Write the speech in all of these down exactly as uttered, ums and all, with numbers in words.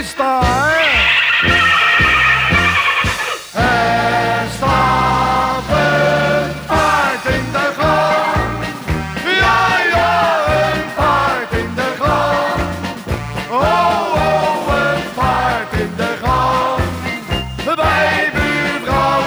is daar. Er staat een paard in de gang. Ja, ja, een paard in de gang. Oh, oh, een paard in de gang. Bij buurvrouw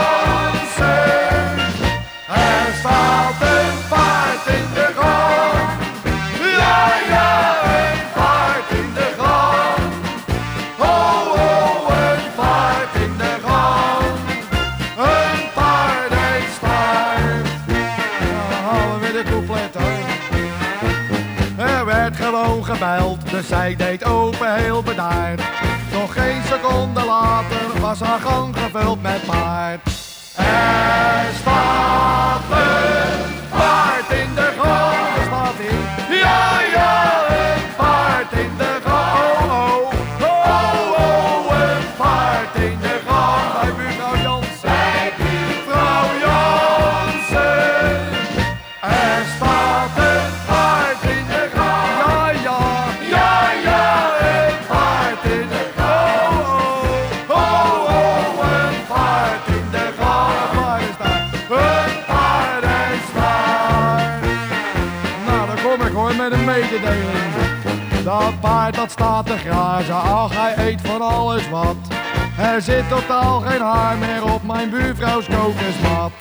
Jansen. Er staat een paard in de gang. Ja, ja, een paard in de gang. Oh, oh, een paard in de gang. Een paardenstaart. Dan halen we de couplet hoor. Er werd gewoon gebeld, dus zij deed open heel bedaard. Nog geen seconde later was haar gang gevuld met paard. Er staat een paard in de gang. Er staat in. Ja, ja, een paard in de gang. Oh, oh, oh, oh, een paard in de gang. Bij buurvrouw Jansen. Bij buurvrouw Jansen. Er staat een paard in de gang. Ja, ja, ja, ja, een paard in de gang. Oh, oh, oh, een paard in de gang. Een paardenstaart. Nou, dan kom ik hoor met een mededeling. Dat paard dat staat te grazen, ach hij eet van alles wat. Er zit totaal geen haar meer op mijn buurvrouws kokosmat.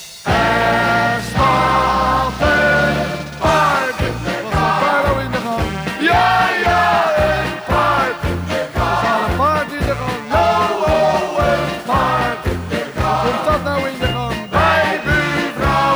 Er staat een paard in de gang. Wat staat nou in de gang? Ja, ja, een paard in de gang. Er staat een paard in de gang. Oh, oh, een paard in de gang. Wat komt dat nou in de gang? Bij buurvrouw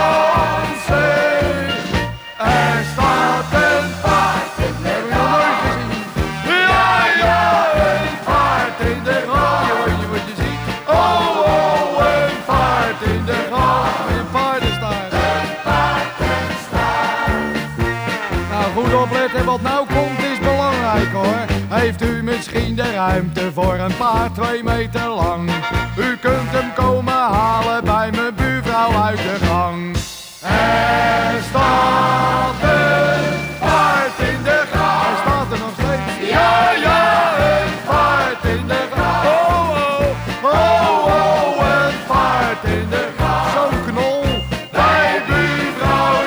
Jansen. Er staat een paard in de gang. Heb je nog nooit gezien? Ja, ja, een paard in de gang. Je weet je wat je ziet? Oh, oh, een paard in de gang. Een paardenstaart. Een paardenstaart. Nou, goed opletten, wat nou komt is belangrijk hoor. Heeft u misschien de ruimte voor een paard twee meter lang? U kunt hem komen halen bij mijn buurvrouw uit de gang. Er staat een paard in de gang. Hij staat er nog steeds. Ja, ja, een paard in de gang. Oh, oh, oh, oh, een paard in de gang. Zo'n knol. Bij buurvrouw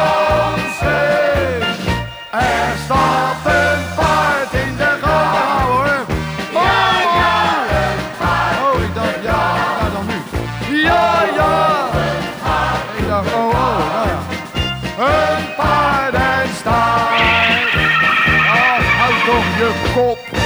Jansen. Er staat een paard in de gang. Ja hoor. Ja, ja, een paard. Oh, ik dacht ja, nou dan nu. Ja, ja. Ik dacht oh, oh, nou ja. Een paardenstaart. Ach, houd toch je kop.